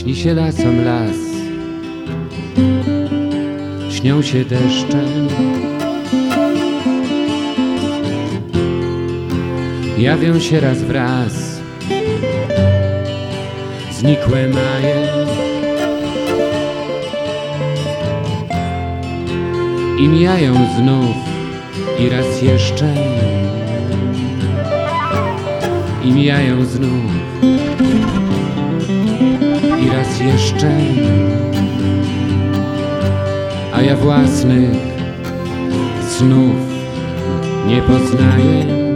Śni się lasom las, śnią się deszcze, jawią się raz wraz znikłe maje i mijają znów i raz jeszcze i mijają znów i raz jeszcze, a ja własnych snów nie poznaję.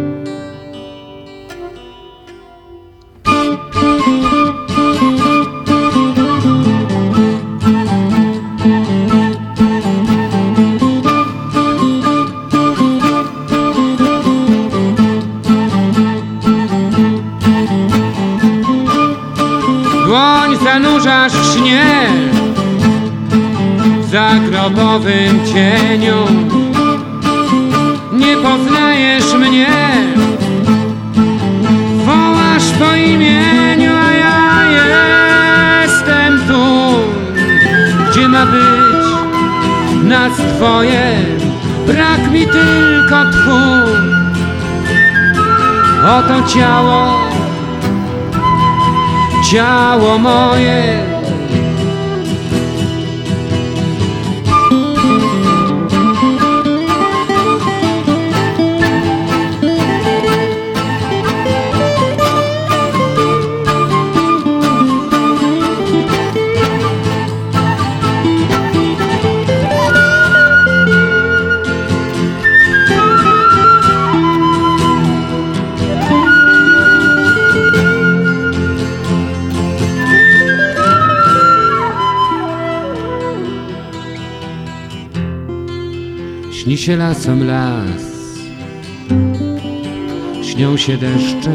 Dłoń zanurzasz w śnie, w zagrobowym cieniu. Nie poznajesz mnie, wołasz po imieniu, a ja jestem tu, gdzie ma być nas twoje. Brak mi tylko tchu. Oto ciało moje. Śni się lasom las, śnią się deszcze,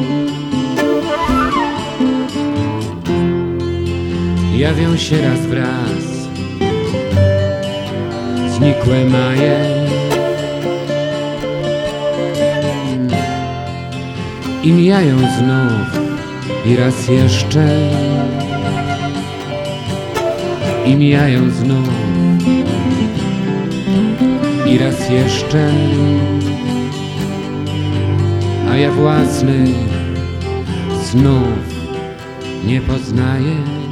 jawią się raz wraz znikłe maje i mijają znów i raz jeszcze i mijają znów i raz jeszcze, a ja własnych snów nie poznaję.